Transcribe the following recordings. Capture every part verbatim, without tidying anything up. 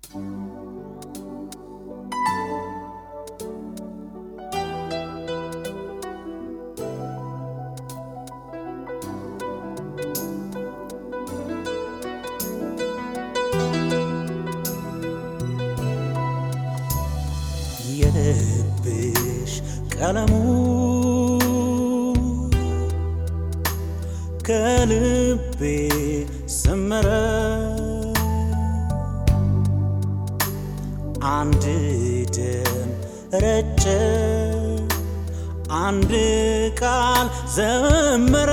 የልብሽ ቀለሙ ከልቤ ሰመረ አንድ ደም ረጨ አንድ ቃል ዘመረ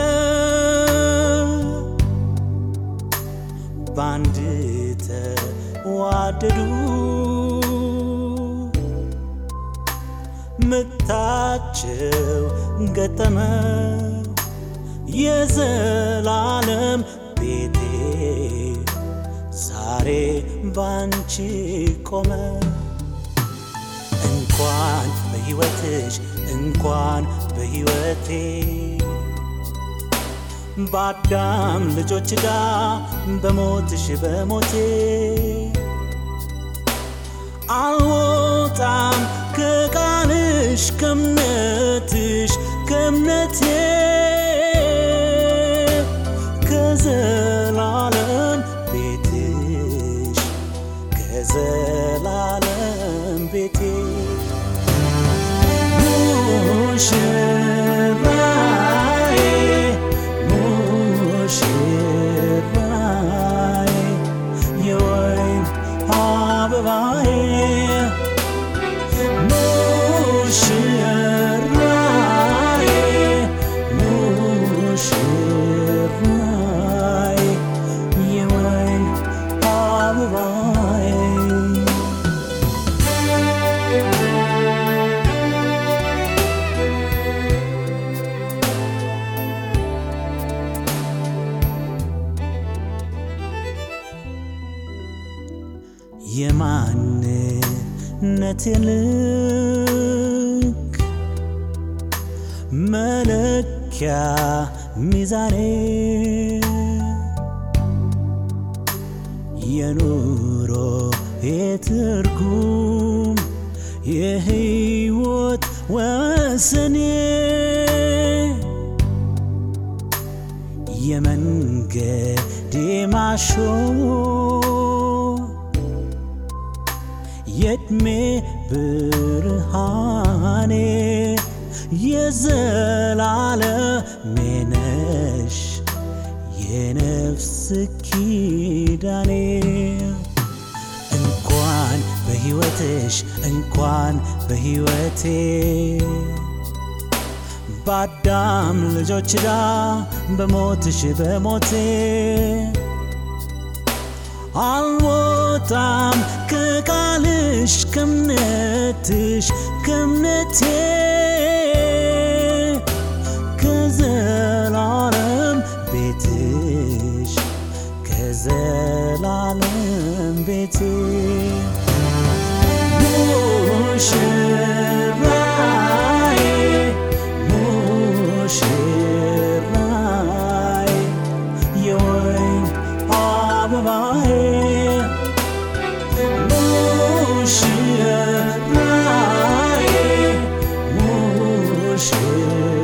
ባንድ ተዋደዱ ምታቸው ገጠመ የዘላለም ቤቴ ዛሬ ባንቺ ቆመ እንኳን በሕይወትሽ እንኳን በሕይወቴ ባዳም ልጆች ጋር በሞትሽ በሞቴ አልወጣም ከቃልሽ ከእምነትሽ ከእምነቴ ከዘላለም ቤትሽ ከዘላለም ቤቴ ሙሽራዬ ሙሽራዬ የወይን አበባዬ ሙሽራዬ ሙሽራዬ የወይን አበባዬ የማንነቴ ልክ መለኪያ ሚዛኔ የኑሮ የትርጉም የሕይወት ወሰኔ የመንገዴ ማሾ የዕድሜ ብርሃኔ የዘላለሜ ነሽ የነፍስ ኪዳኔ እንኳን በሕይወትሽ እንኳን በሕይወቴ ባዳም ልጆች ዳ በሞትሽ በሞቴ አልወጣም ከቃልሽ ከእምነትሽ ከእምነቴ ከዘላለም ቤትሽ ከዘላለም ቤቴ ሙሽራዬ ሙሽራዬ የወይን አበባዬ ሙሽራዬ ሙሽራዬ